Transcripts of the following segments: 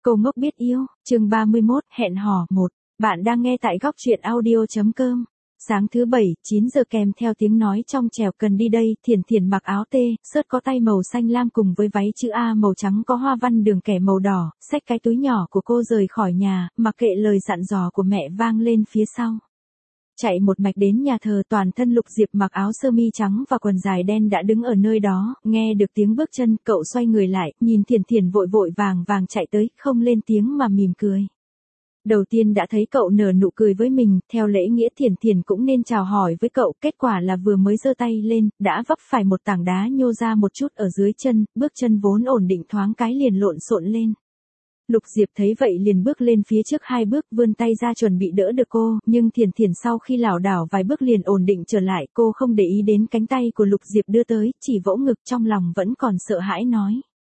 Cô ngốc biết yêu, chương 31, hẹn hò 1. Bạn đang nghe tại góc truyện audio.com. Sáng thứ Bảy, 9 giờ kèm theo tiếng nói trong trẻo cần đi đây, Thiển Thiển mặc áo tê, sớt có tay màu xanh lam cùng với váy chữ A màu trắng có hoa văn đường kẻ màu đỏ, xách cái túi nhỏ của cô rời khỏi nhà, mặc kệ lời dặn dò của mẹ vang lên phía sau. Chạy một mạch đến nhà thờ, toàn thân Lục Diệp mặc áo sơ mi trắng và quần dài đen đã đứng ở nơi đó, nghe được tiếng bước chân, cậu xoay người lại, nhìn Thiển Thiển vội vội vàng vàng chạy tới, không lên tiếng mà mỉm cười. Đầu tiên đã thấy cậu nở nụ cười với mình, theo lễ nghĩa Thiển Thiển cũng nên chào hỏi với cậu, kết quả là vừa mới giơ tay lên, đã vấp phải một tảng đá nhô ra một chút ở dưới chân, bước chân vốn ổn định thoáng cái liền lộn xộn lên. Lục Diệp thấy vậy liền bước lên phía trước 2 bước, vươn tay ra chuẩn bị đỡ được cô, nhưng Thiển Thiển sau khi lảo đảo vài bước liền ổn định trở lại, cô không để ý đến cánh tay của Lục Diệp đưa tới, chỉ vỗ ngực, trong lòng vẫn còn sợ hãi nói.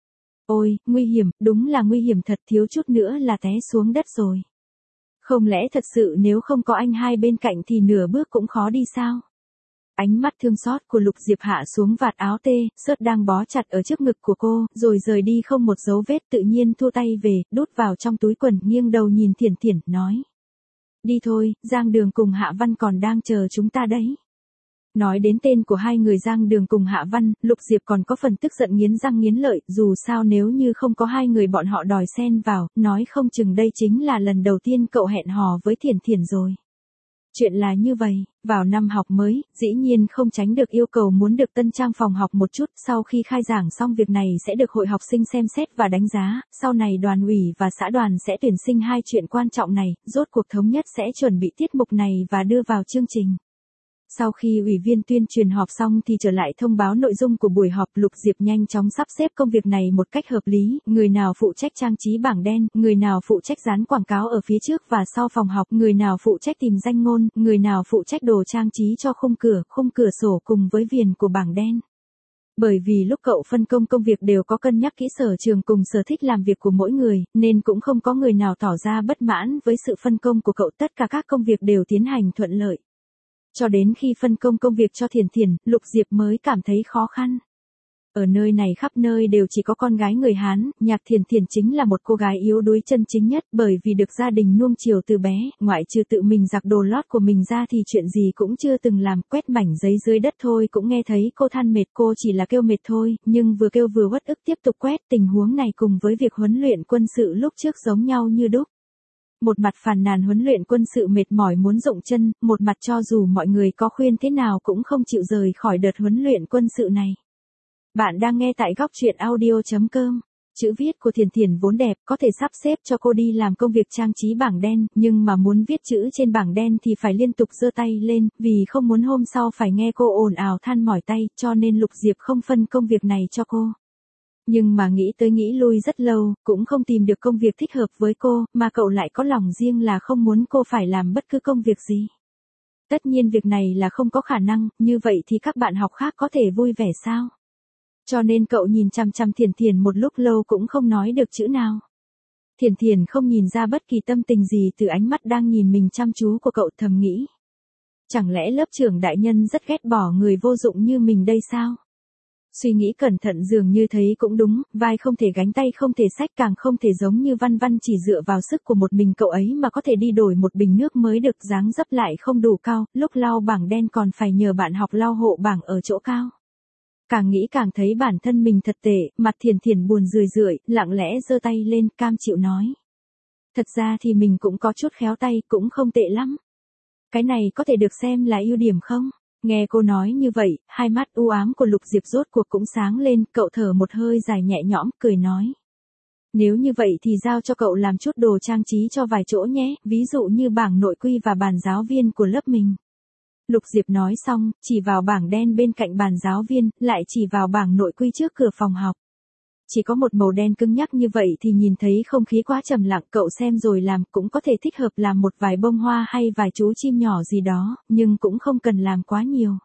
Ôi, nguy hiểm, đúng là nguy hiểm thật, thiếu chút nữa là té xuống đất rồi. Không lẽ thật sự nếu không có anh hai bên cạnh thì nửa bước cũng khó đi sao? Ánh mắt thương xót của Lục Diệp hạ xuống vạt áo tê, sớt đang bó chặt ở trước ngực của cô, rồi rời đi không một dấu vết, tự nhiên thua tay về, đút vào trong túi quần, nghiêng đầu nhìn Thiển Thiển, nói. Đi thôi, Giang Đường cùng Hạ Văn còn đang chờ chúng ta đấy. Nói đến tên của hai người Giang Đường cùng Hạ Văn, Lục Diệp còn có phần tức giận nghiến răng nghiến lợi, dù sao nếu như không có hai người bọn họ đòi xen vào, nói không chừng đây chính là lần đầu tiên cậu hẹn hò với Thiển Thiển rồi. Chuyện là như vậy, vào năm học mới, dĩ nhiên không tránh được yêu cầu muốn được tân trang phòng học một chút, sau khi khai giảng xong việc này sẽ được hội học sinh xem xét và đánh giá, sau này đoàn ủy và xã đoàn sẽ tuyển sinh hai chuyện quan trọng này, rốt cuộc thống nhất sẽ chuẩn bị tiết mục này và đưa vào chương trình. Sau khi ủy viên tuyên truyền họp xong thì trở lại thông báo nội dung của buổi họp, Lục Diệp nhanh chóng sắp xếp công việc này một cách hợp lý, người nào phụ trách trang trí bảng đen, người nào phụ trách dán quảng cáo ở phía trước và sau phòng học, người nào phụ trách tìm danh ngôn, người nào phụ trách đồ trang trí cho khung cửa sổ cùng với viền của bảng đen. Bởi vì lúc cậu phân công công việc đều có cân nhắc kỹ sở trường cùng sở thích làm việc của mỗi người, nên cũng không có người nào tỏ ra bất mãn với sự phân công của cậu, tất cả các công việc đều tiến hành thuận lợi. Cho đến khi phân công công việc cho Thiển Thiển, Lục Diệp mới cảm thấy khó khăn. Ở nơi này khắp nơi đều chỉ có con gái người Hán, Nhạc Thiển Thiển chính là một cô gái yếu đuối chân chính nhất, bởi vì được gia đình nuông chiều từ bé, ngoại trừ tự mình giặt đồ lót của mình ra thì chuyện gì cũng chưa từng làm, quét mảnh giấy dưới đất thôi cũng nghe thấy cô than mệt, cô chỉ là kêu mệt thôi, nhưng vừa kêu vừa uất ức tiếp tục quét, tình huống này cùng với việc huấn luyện quân sự lúc trước giống nhau như đúc. Một mặt phàn nàn huấn luyện quân sự mệt mỏi muốn rụng chân, một mặt cho dù mọi người có khuyên thế nào cũng không chịu rời khỏi đợt huấn luyện quân sự này. Bạn đang nghe tại góc truyện audio.com. Chữ viết của Thiển Thiển vốn đẹp, có thể sắp xếp cho cô đi làm công việc trang trí bảng đen, nhưng mà muốn viết chữ trên bảng đen thì phải liên tục giơ tay lên, vì không muốn hôm sau phải nghe cô ồn ào than mỏi tay, cho nên Lục Diệp không phân công việc này cho cô. Nhưng mà nghĩ tới nghĩ lui rất lâu, cũng không tìm được công việc thích hợp với cô, mà cậu lại có lòng riêng là không muốn cô phải làm bất cứ công việc gì. Tất nhiên việc này là không có khả năng, như vậy thì các bạn học khác có thể vui vẻ sao? Cho nên cậu nhìn chằm chằm Thiển Thiển một lúc lâu cũng không nói được chữ nào. Thiển Thiển không nhìn ra bất kỳ tâm tình gì từ ánh mắt đang nhìn mình chăm chú của cậu, thầm nghĩ. Chẳng lẽ lớp trưởng đại nhân rất ghét bỏ người vô dụng như mình đây sao? Suy nghĩ cẩn thận dường như thấy cũng đúng, vai không thể gánh tay không thể xách, càng không thể giống như Văn Văn chỉ dựa vào sức của một mình cậu ấy mà có thể đi đổi một bình nước mới được, dáng dấp lại không đủ cao, lúc lau bảng đen còn phải nhờ bạn học lau hộ bảng ở chỗ cao. Càng nghĩ càng thấy bản thân mình thật tệ, mặt Thiển Thiển buồn rười rượi, lặng lẽ giơ tay lên, cam chịu nói. Thật ra thì mình cũng có chút khéo tay, cũng không tệ lắm. Cái này có thể được xem là ưu điểm không? Nghe cô nói như vậy, hai mắt u ám của Lục Diệp rốt cuộc cũng sáng lên, cậu thở một hơi dài nhẹ nhõm, cười nói. Nếu như vậy thì giao cho cậu làm chút đồ trang trí cho vài chỗ nhé, ví dụ như bảng nội quy và bàn giáo viên của lớp mình. Lục Diệp nói xong, chỉ vào bảng đen bên cạnh bàn giáo viên, lại chỉ vào bảng nội quy trước cửa phòng học. Chỉ có một màu đen cứng nhắc như vậy thì nhìn thấy không khí quá trầm lặng, cậu xem rồi làm, cũng có thể thích hợp làm một vài bông hoa hay vài chú chim nhỏ gì đó, nhưng cũng không cần làm quá nhiều.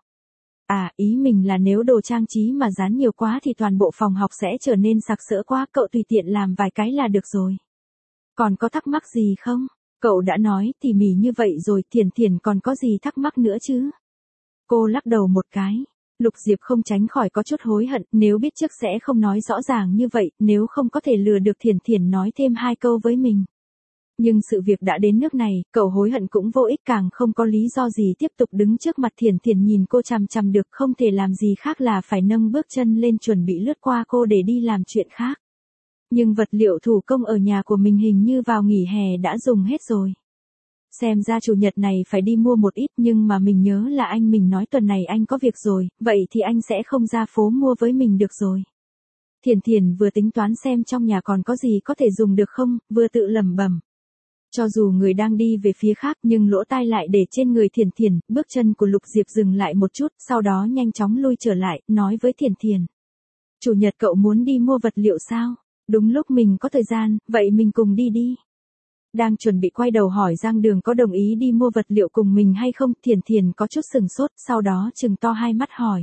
À, ý mình là nếu đồ trang trí mà dán nhiều quá thì toàn bộ phòng học sẽ trở nên sặc sỡ quá, cậu tùy tiện làm vài cái là được rồi. Còn có thắc mắc gì không? Cậu đã nói tỉ mỉ như vậy rồi, Thiển Thiển còn có gì thắc mắc nữa chứ? Cô lắc đầu một cái. Lục Diệp không tránh khỏi có chút hối hận, nếu biết trước sẽ không nói rõ ràng như vậy, nếu không có thể lừa được Thiển Thiển nói thêm 2 câu với mình. Nhưng sự việc đã đến nước này, cậu hối hận cũng vô ích, càng không có lý do gì tiếp tục đứng trước mặt Thiển Thiển nhìn cô chằm chằm được, không thể làm gì khác là phải nâng bước chân lên chuẩn bị lướt qua cô để đi làm chuyện khác. Nhưng vật liệu thủ công ở nhà của mình hình như vào nghỉ hè đã dùng hết rồi. Xem ra chủ nhật này phải đi mua một ít, nhưng mà mình nhớ là anh mình nói tuần này anh có việc rồi, vậy thì anh sẽ không ra phố mua với mình được rồi. Thiển Thiển vừa tính toán xem trong nhà còn có gì có thể dùng được không, vừa tự lẩm bẩm. Cho dù người đang đi về phía khác nhưng lỗ tai lại để trên người Thiển Thiển, bước chân của Lục Diệp dừng lại một chút, sau đó nhanh chóng lui trở lại, nói với Thiển Thiển. Chủ nhật cậu muốn đi mua vật liệu sao? Đúng lúc mình có thời gian, vậy mình cùng đi đi. Đang chuẩn bị quay đầu hỏi Giang Đường có đồng ý đi mua vật liệu cùng mình hay không, Thiển Thiển có chút sừng sốt, sau đó trừng to hai mắt hỏi.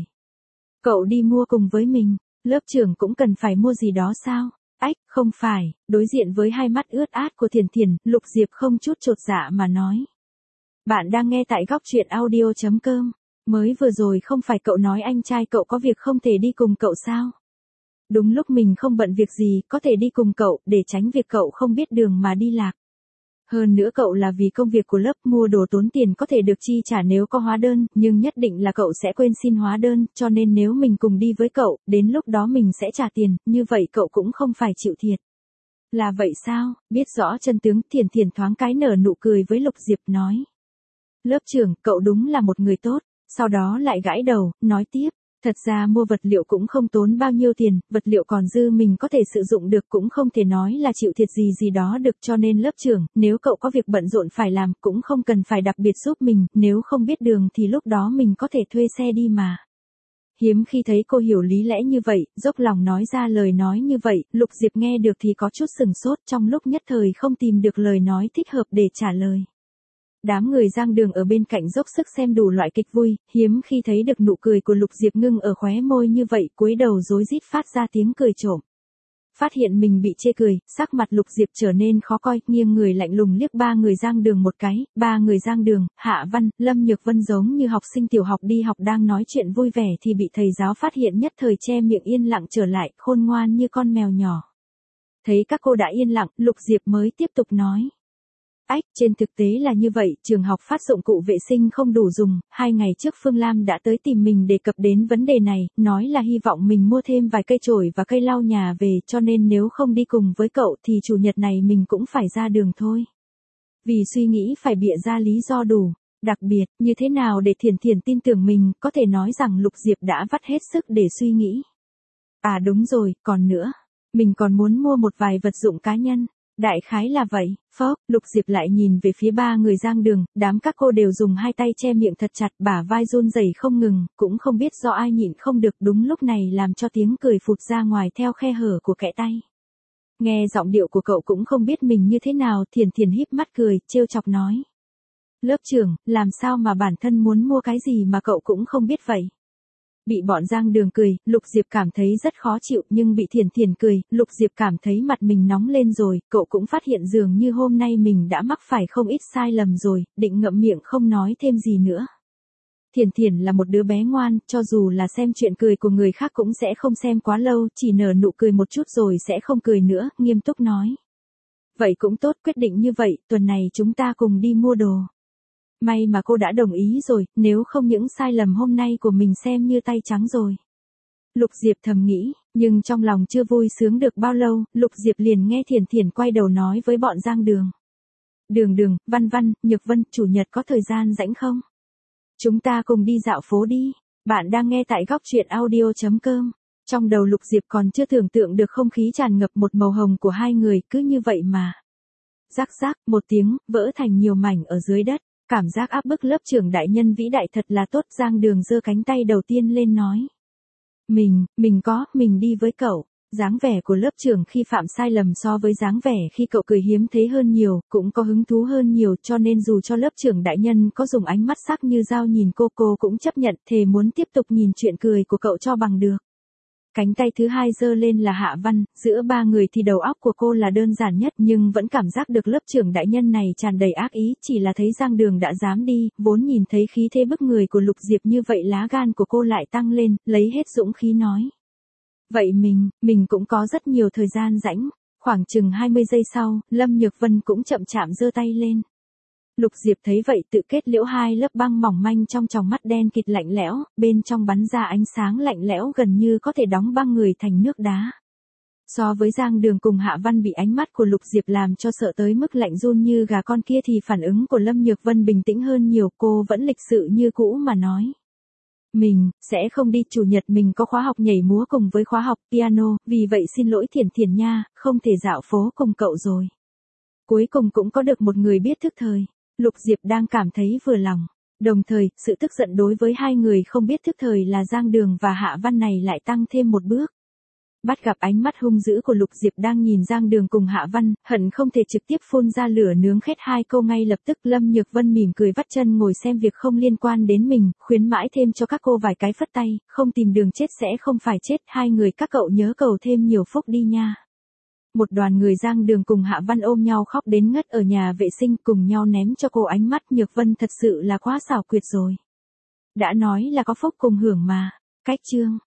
Cậu đi mua cùng với mình, lớp trưởng cũng cần phải mua gì đó sao? Ách, không phải, đối diện với hai mắt ướt át của Thiển Thiển, Lục Diệp không chút chột dạ mà nói. Bạn đang nghe tại góc truyện audio.com, mới vừa rồi không phải cậu nói anh trai cậu có việc không thể đi cùng cậu sao? Đúng lúc mình không bận việc gì, có thể đi cùng cậu, để tránh việc cậu không biết đường mà đi lạc. Hơn nữa cậu là vì công việc của lớp mua đồ tốn tiền có thể được chi trả nếu có hóa đơn, nhưng nhất định là cậu sẽ quên xin hóa đơn, cho nên nếu mình cùng đi với cậu, đến lúc đó mình sẽ trả tiền, như vậy cậu cũng không phải chịu thiệt. Là vậy sao? Biết rõ chân tướng, Thiển Thiển thoáng cái nở nụ cười với Lục Diệp nói. Lớp trưởng, cậu đúng là một người tốt, sau đó lại gãi đầu, nói tiếp. Thật ra mua vật liệu cũng không tốn bao nhiêu tiền, vật liệu còn dư mình có thể sử dụng được, cũng không thể nói là chịu thiệt gì gì đó được, cho nên lớp trưởng, nếu cậu có việc bận rộn phải làm, cũng không cần phải đặc biệt giúp mình, nếu không biết đường thì lúc đó mình có thể thuê xe đi mà. Hiếm khi thấy cô hiểu lý lẽ như vậy, dốc lòng nói ra lời nói như vậy, Lục Diệp nghe được thì có chút sừng sốt, trong lúc nhất thời không tìm được lời nói thích hợp để trả lời. Đám người Giang Đường ở bên cạnh dốc sức xem đủ loại kịch vui, hiếm khi thấy được nụ cười của Lục Diệp ngưng ở khóe môi như vậy, cúi đầu rối rít phát ra tiếng cười trộm. Phát hiện mình bị chê cười, sắc mặt Lục Diệp trở nên khó coi, nghiêng người lạnh lùng liếc 3 người Giang Đường một cái, 3 người Giang Đường, Hạ Văn, Lâm Nhược Vân giống như học sinh tiểu học đi học đang nói chuyện vui vẻ thì bị thầy giáo phát hiện, nhất thời che miệng yên lặng trở lại, khôn ngoan như con mèo nhỏ. Thấy các cô đã yên lặng, Lục Diệp mới tiếp tục nói. Ách, trên thực tế là như vậy, trường học phát dụng cụ vệ sinh không đủ dùng, 2 ngày trước Phương Lam đã tới tìm mình đề cập đến vấn đề này, nói là hy vọng mình mua thêm vài cây chổi và cây lau nhà về, cho nên nếu không đi cùng với cậu thì chủ nhật này mình cũng phải ra đường thôi. Vì suy nghĩ phải bịa ra lý do đủ, đặc biệt, như thế nào để Thiển Thiển tin tưởng mình, có thể nói rằng Lục Diệp đã vắt hết sức để suy nghĩ. À đúng rồi, còn nữa, mình còn muốn mua một vài vật dụng cá nhân. Đại khái là vậy, phốc, Lục Diệp lại nhìn về phía 3 người Giang Đường, đám các cô đều dùng 2 tay che miệng thật chặt, bả vai run rẩy không ngừng, cũng không biết do ai nhịn không được, đúng lúc này làm cho tiếng cười phụt ra ngoài theo khe hở của kẽ tay. Nghe giọng điệu của cậu cũng không biết mình như thế nào, Thiển Thiển híp mắt cười, trêu chọc nói. Lớp trưởng, làm sao mà bản thân muốn mua cái gì mà cậu cũng không biết vậy? Bị bọn Giang Đường cười, Lục Diệp cảm thấy rất khó chịu, nhưng bị Thiển Thiển cười, Lục Diệp cảm thấy mặt mình nóng lên rồi, cậu cũng phát hiện dường như hôm nay mình đã mắc phải không ít sai lầm rồi, định ngậm miệng không nói thêm gì nữa. Thiển Thiển là một đứa bé ngoan, cho dù là xem chuyện cười của người khác cũng sẽ không xem quá lâu, chỉ nở nụ cười một chút rồi sẽ không cười nữa, nghiêm túc nói. Vậy cũng tốt, quyết định như vậy, tuần này chúng ta cùng đi mua đồ. May mà cô đã đồng ý rồi, nếu không những sai lầm hôm nay của mình xem như tay trắng rồi. Lục Diệp thầm nghĩ, nhưng trong lòng chưa vui sướng được bao lâu, Lục Diệp liền nghe Thiển Thiển quay đầu nói với bọn Giang Đường. Đường, Văn Văn, Nhược Vân, chủ nhật có thời gian rảnh không? Chúng ta cùng đi dạo phố đi. Bạn đang nghe tại góc truyện audio.com. Trong đầu Lục Diệp còn chưa tưởng tượng được không khí tràn ngập một màu hồng của hai người, cứ như vậy mà. Rắc rắc, một tiếng, vỡ thành nhiều mảnh ở dưới đất. Cảm giác áp bức lớp trưởng đại nhân vĩ đại thật là tốt. Giang Đường giơ cánh tay đầu tiên lên nói. Mình đi với cậu. Dáng vẻ của lớp trưởng khi phạm sai lầm so với dáng vẻ khi cậu cười hiếm thấy hơn nhiều, cũng có hứng thú hơn nhiều, cho nên dù cho lớp trưởng đại nhân có dùng ánh mắt sắc như dao nhìn cô cũng chấp nhận, thề muốn tiếp tục nhìn chuyện cười của cậu cho bằng được. Cánh tay thứ hai giơ lên là Hạ Văn, giữa ba người thì đầu óc của cô là đơn giản nhất nhưng vẫn cảm giác được lớp trưởng đại nhân này tràn đầy ác ý, chỉ là thấy Giang Đường đã dám đi, vốn nhìn thấy khí thế bức người của Lục Diệp như vậy lá gan của cô lại tăng lên, lấy hết dũng khí nói. Vậy mình cũng có rất nhiều thời gian rảnh, khoảng chừng 20 giây sau, Lâm Nhược Vân cũng chậm chạm giơ tay lên. Lục Diệp thấy vậy tự kết liễu hai lớp băng mỏng manh trong tròng mắt đen kịt lạnh lẽo, bên trong bắn ra ánh sáng lạnh lẽo gần như có thể đóng băng người thành nước đá. So với Giang Đường cùng Hạ Văn bị ánh mắt của Lục Diệp làm cho sợ tới mức lạnh run như gà con kia thì phản ứng của Lâm Nhược Vân bình tĩnh hơn nhiều, cô vẫn lịch sự như cũ mà nói. Mình sẽ không đi, chủ nhật mình có khóa học nhảy múa cùng với khóa học piano, vì vậy xin lỗi Thiển Thiển nha, không thể dạo phố cùng cậu rồi. Cuối cùng cũng có được một người biết thức thời. Lục Diệp đang cảm thấy vừa lòng. Đồng thời, sự tức giận đối với hai người không biết thức thời là Giang Đường và Hạ Văn này lại tăng thêm một bước. Bắt gặp ánh mắt hung dữ của Lục Diệp đang nhìn Giang Đường cùng Hạ Văn, hận không thể trực tiếp phun ra lửa nướng khét hai câu ngay lập tức. Lâm Nhược Vân mỉm cười vắt chân ngồi xem việc không liên quan đến mình, khuyến mãi thêm cho các cô vài cái phất tay, không tìm đường chết sẽ không phải chết, hai người các cậu nhớ cầu thêm nhiều phúc đi nha. Một đoàn người Giang Đường cùng Hạ Văn ôm nhau khóc đến ngất ở nhà vệ sinh, cùng nhau ném cho cô ánh mắt. Nhược Vân thật sự là quá xảo quyệt rồi. Đã nói là có phúc cùng hưởng mà. Cách chương